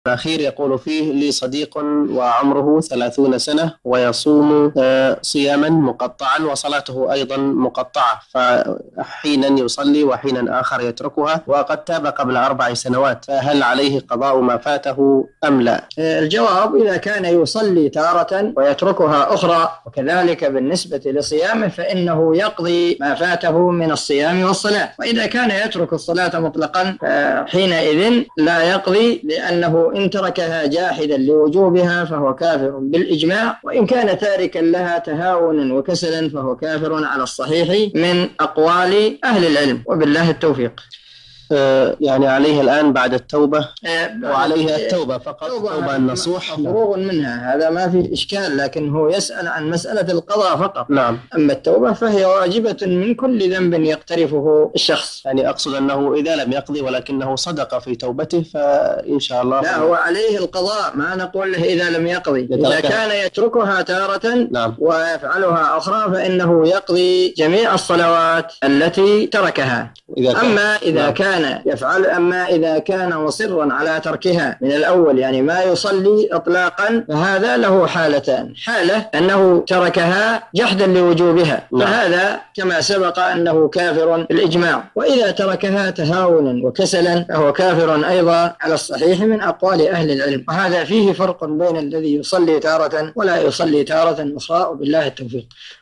الأخير يقول فيه: لي صديق وعمره 30 سنة ويصوم صياما مقطعا وصلاته أيضا مقطعة، فحينا يصلي وحينا آخر يتركها، وقد تاب قبل 4 سنوات، فهل عليه قضاء ما فاته أم لا؟ الجواب: إذا كان يصلي تارة ويتركها أخرى، وكذلك بالنسبة لصيامه فإنه يقضي ما فاته من الصيام والصلاة. وإذا كان يترك الصلاة مطلقا حينئذ لا يقضي، لأنه إن تركها جاحدا لوجوبها فهو كافر بالإجماع، وإن كان تاركا لها تهاونا وكسلا فهو كافر على الصحيح من أقوال أهل العلم، وبالله التوفيق. يعني عليه الآن بعد التوبة وعليه التوبة فقط، توبة النصوح مفروغ منها، هذا ما في إشكال، لكن هو يسأل عن مسألة القضاء فقط. نعم. أما التوبة فهي واجبة من كل ذنب يقترفه الشخص. يعني أقصد أنه إذا لم يقضي ولكنه صدق في توبته فإن شاء الله لا، هو عليه القضاء، ما نقول له إذا لم يقضي. إذا كان يتركها تارة نعم. ويفعلها أخرى فإنه يقضي جميع الصلوات التي تركها. أما إذا كان مصرا على تركها من الأول، يعني ما يصلي إطلاقا، فهذا له حالتان: حالة أنه تركها جحدا لوجوبها، فهذا كما سبق أنه كافر بالإجماع، وإذا تركها تهاونا وكسلا فهو كافر أيضا على الصحيح من أقوال أهل العلم. وهذا فيه فرق بين الذي يصلي تارة ولا يصلي تارة أخرى، وبالله التوفيق.